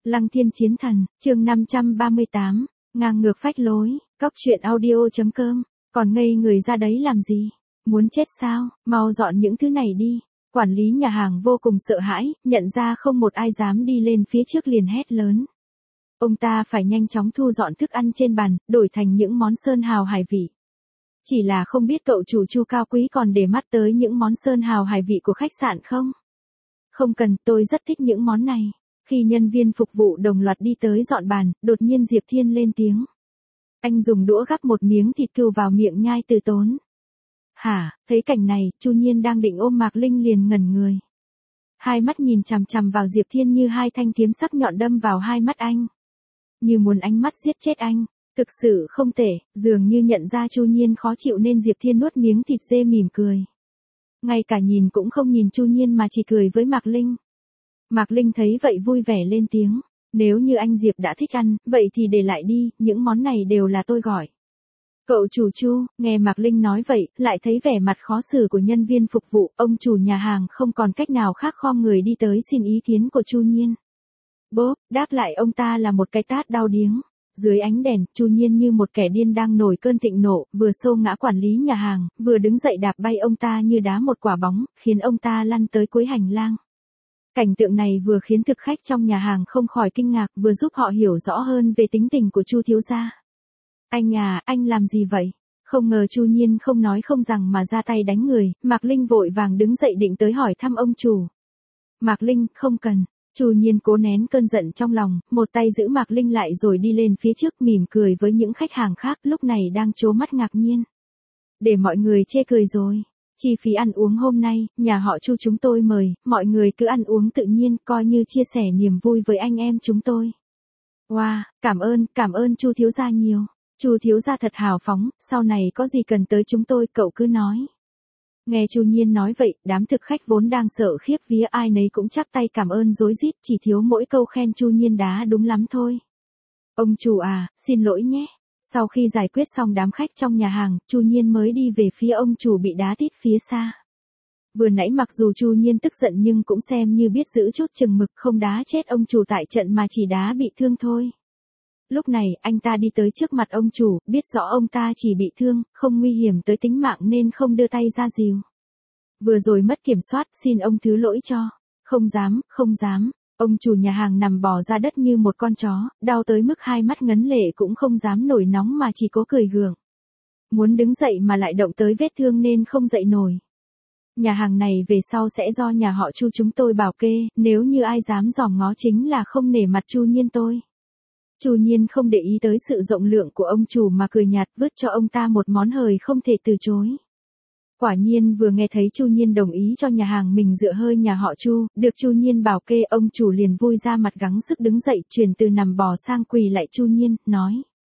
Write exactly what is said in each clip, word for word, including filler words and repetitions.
Lăng Thiên Chiến Thần, chương năm trăm ba mươi tám, ngang ngược phách lối, cóc truyện audio.com, còn ngây người ra đấy làm gì? Muốn chết sao, mau dọn những thứ này đi. Quản lý nhà hàng vô cùng sợ hãi, nhận ra không một ai dám đi lên phía trước liền hét lớn. Ông ta phải nhanh chóng thu dọn thức ăn trên bàn, đổi thành những món sơn hào hải vị. Chỉ là không biết cậu chủ Chu cao quý còn để mắt tới những món sơn hào hải vị của khách sạn không? Không cần, tôi rất thích những món này. Khi nhân viên phục vụ đồng loạt đi tới dọn bàn, đột nhiên Diệp Thiên lên tiếng. Anh dùng đũa gắp một miếng thịt cừu vào miệng nhai từ tốn. Hả, thấy cảnh này, Chu Nhiên đang định ôm Mạc Linh liền ngẩn người. Hai mắt nhìn chằm chằm vào Diệp Thiên như hai thanh kiếm sắc nhọn đâm vào hai mắt anh. Như muốn ánh mắt giết chết anh, thực sự không thể, dường như nhận ra Chu Nhiên khó chịu nên Diệp Thiên nuốt miếng thịt dê mỉm cười. Ngay cả nhìn cũng không nhìn Chu Nhiên mà chỉ cười với Mạc Linh. Mạc Linh thấy vậy vui vẻ lên tiếng, nếu như anh Diệp đã thích ăn, vậy thì để lại đi, những món này đều là tôi gọi. Cậu chủ Chu, nghe Mạc Linh nói vậy, lại thấy vẻ mặt khó xử của nhân viên phục vụ, ông chủ nhà hàng không còn cách nào khác khom người đi tới xin ý kiến của Chu Nhiên. Bốp, đáp lại ông ta là một cái tát đau điếng. Dưới ánh đèn, Chu Nhiên như một kẻ điên đang nổi cơn thịnh nộ, vừa xô ngã quản lý nhà hàng, vừa đứng dậy đạp bay ông ta như đá một quả bóng, khiến ông ta lăn tới cuối hành lang. Cảnh tượng này vừa khiến thực khách trong nhà hàng không khỏi kinh ngạc, vừa giúp họ hiểu rõ hơn về tính tình của Chu thiếu gia. Anh à, anh làm gì vậy? Không ngờ Chu Nhiên không nói không rằng mà ra tay đánh người, Mạc Linh vội vàng đứng dậy định tới hỏi thăm ông chủ. Mạc Linh, không cần. Chu Nhiên cố nén cơn giận trong lòng, một tay giữ Mạc Linh lại rồi đi lên phía trước mỉm cười với những khách hàng khác lúc này đang trố mắt ngạc nhiên. Để mọi người chê cười rồi. Chi phí ăn uống hôm nay, nhà họ Chu chúng tôi mời, mọi người cứ ăn uống tự nhiên, coi như chia sẻ niềm vui với anh em chúng tôi. Wow, cảm ơn, cảm ơn Chu thiếu gia nhiều. Chu thiếu gia thật hào phóng, sau này có gì cần tới chúng tôi, cậu cứ nói. Nghe Chu Nhiên nói vậy, đám thực khách vốn đang sợ khiếp vía ai nấy cũng chắp tay cảm ơn rối rít, chỉ thiếu mỗi câu khen Chu Nhiên đá đúng lắm thôi. Ông chủ à, xin lỗi nhé. Sau khi giải quyết xong đám khách trong nhà hàng, Chu Nhiên mới đi về phía ông chủ bị đá tít phía xa. Vừa nãy mặc dù Chu Nhiên tức giận nhưng cũng xem như biết giữ chút chừng mực, không đá chết ông chủ tại trận mà chỉ đá bị thương thôi. Lúc này, anh ta đi tới trước mặt ông chủ, biết rõ ông ta chỉ bị thương, không nguy hiểm tới tính mạng nên không đưa tay ra dìu. Vừa rồi mất kiểm soát, xin ông thứ lỗi cho. Không dám, không dám. Ông chủ nhà hàng nằm bò ra đất như một con chó, đau tới mức hai mắt ngấn lệ cũng không dám nổi nóng mà chỉ cố cười gượng. Muốn đứng dậy mà lại động tới vết thương nên không dậy nổi. Nhà hàng này về sau sẽ do nhà họ Chu chúng tôi bảo kê, nếu như ai dám dòm ngó chính là không nể mặt Chu Nhiên tôi. Chu Nhiên không để ý tới sự rộng lượng của ông chủ mà cười nhạt vứt cho ông ta một món hời không thể từ chối. Quả nhiên vừa nghe thấy Chu Nhiên đồng ý cho nhà hàng mình dựa hơi nhà họ Chu, được Chu Nhiên bảo kê ông chủ liền vui ra mặt gắng sức đứng dậy chuyển từ nằm bò sang quỳ lại Chu Nhiên, nói.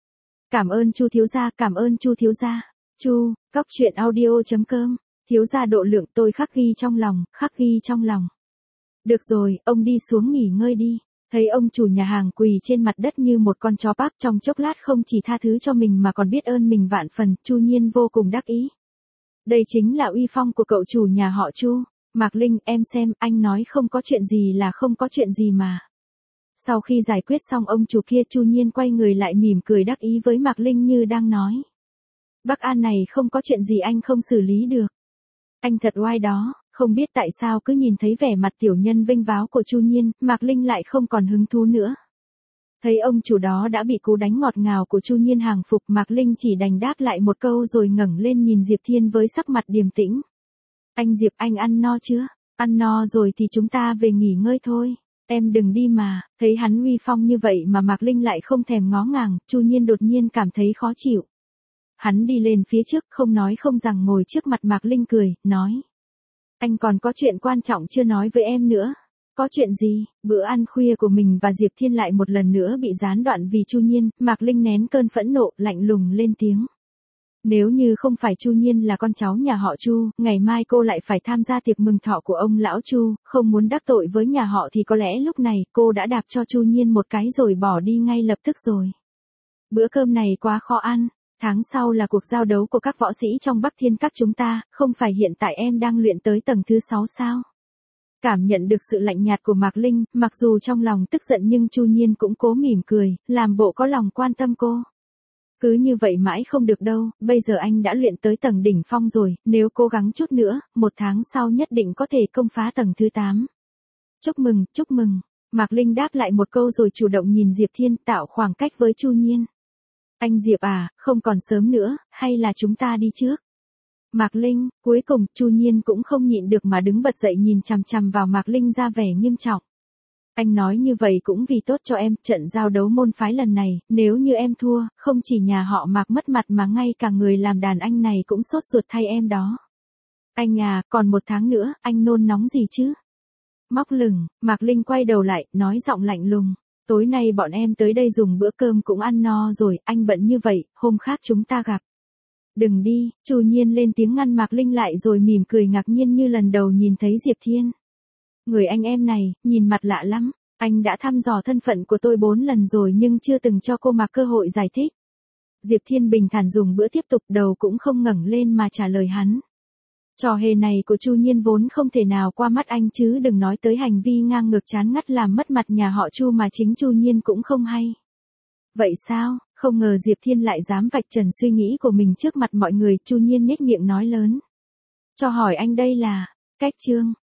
Cảm ơn Chu thiếu gia, cảm ơn Chu thiếu gia. Chu, cóc truyện audio.com, thiếu gia độ lượng tôi khắc ghi trong lòng, khắc ghi trong lòng. Được rồi, ông đi xuống nghỉ ngơi đi. Thấy ông chủ nhà hàng quỳ trên mặt đất như một con chó bác trong chốc lát không chỉ tha thứ cho mình mà còn biết ơn mình vạn phần, Chu Nhiên vô cùng đắc ý. Đây chính là uy phong của cậu chủ nhà họ Chu. Mạc Linh, em xem, anh nói không có chuyện gì là không có chuyện gì mà. Sau khi giải quyết xong ông chủ kia, Chu Nhiên quay người lại mỉm cười đắc ý với Mạc Linh như đang nói. Bác An này không có chuyện gì anh không xử lý được. Anh thật oai đó. Không biết tại sao cứ nhìn thấy vẻ mặt tiểu nhân vênh váo của Chu Nhiên, Mạc Linh lại không còn hứng thú nữa. Thấy ông chủ đó đã bị cú đánh ngọt ngào của Chu Nhiên hàng phục, Mạc Linh chỉ đành đáp lại một câu rồi ngẩng lên nhìn Diệp Thiên với sắc mặt điềm tĩnh. Anh Diệp, anh ăn no chưa? Ăn no rồi thì chúng ta về nghỉ ngơi thôi. Em đừng đi mà. Thấy hắn uy phong như vậy mà Mạc Linh lại không thèm ngó ngàng, Chu Nhiên đột nhiên cảm thấy khó chịu. Hắn đi lên phía trước không nói không rằng ngồi trước mặt Mạc Linh cười, nói. Anh còn có chuyện quan trọng chưa nói với em nữa. Có chuyện gì? Bữa ăn khuya của mình và Diệp Thiên lại một lần nữa bị gián đoạn vì Chu Nhiên, Mạc Linh nén cơn phẫn nộ, lạnh lùng lên tiếng. Nếu như không phải Chu Nhiên là con cháu nhà họ Chu, ngày mai cô lại phải tham gia tiệc mừng thọ của ông lão Chu, không muốn đắc tội với nhà họ thì có lẽ lúc này cô đã đạp cho Chu Nhiên một cái rồi bỏ đi ngay lập tức rồi. Bữa cơm này quá khó ăn. Tháng sau là cuộc giao đấu của các võ sĩ trong Bắc Thiên các chúng ta, không phải hiện tại em đang luyện tới tầng thứ sáu sao? Cảm nhận được sự lạnh nhạt của Mạc Linh, mặc dù trong lòng tức giận nhưng Chu Nhiên cũng cố mỉm cười, làm bộ có lòng quan tâm cô. Cứ như vậy mãi không được đâu, bây giờ anh đã luyện tới tầng đỉnh phong rồi, nếu cố gắng chút nữa, một tháng sau nhất định có thể công phá tầng thứ tám. Chúc mừng, chúc mừng. Mạc Linh đáp lại một câu rồi chủ động nhìn Diệp Thiên tạo khoảng cách với Chu Nhiên. Anh Diệp à, không còn sớm nữa, hay là chúng ta đi trước? Mạc Linh, cuối cùng, Chu Nhiên cũng không nhịn được mà đứng bật dậy nhìn chằm chằm vào Mạc Linh ra vẻ nghiêm trọng. Anh nói như vậy cũng vì tốt cho em, trận giao đấu môn phái lần này, nếu như em thua, không chỉ nhà họ Mạc mất mặt mà ngay cả người làm đàn anh này cũng sốt ruột thay em đó. Anh à, còn một tháng nữa, anh nôn nóng gì chứ? Móc lửng, Mạc Linh quay đầu lại, nói giọng lạnh lùng. Tối nay bọn em tới đây dùng bữa cơm cũng ăn no rồi, anh bận như vậy, hôm khác chúng ta gặp. Đừng đi, Chu Nhiên lên tiếng ngăn Mạc Linh lại rồi mỉm cười ngạc nhiên như lần đầu nhìn thấy Diệp Thiên. Người anh em này, nhìn mặt lạ lắm, anh đã thăm dò thân phận của tôi bốn lần rồi nhưng chưa từng cho cô Mạc cơ hội giải thích. Diệp Thiên bình thản dùng bữa tiếp tục, đầu cũng không ngẩng lên mà trả lời hắn. Trò hề này của Chu Nhiên vốn không thể nào qua mắt anh chứ đừng nói tới hành vi ngang ngược chán ngắt làm mất mặt nhà họ Chu mà chính Chu Nhiên cũng không hay. Vậy sao, không ngờ Diệp Thiên lại dám vạch trần suy nghĩ của mình trước mặt mọi người, Chu Nhiên nhếch miệng nói lớn. Cho hỏi anh đây là, cách chương,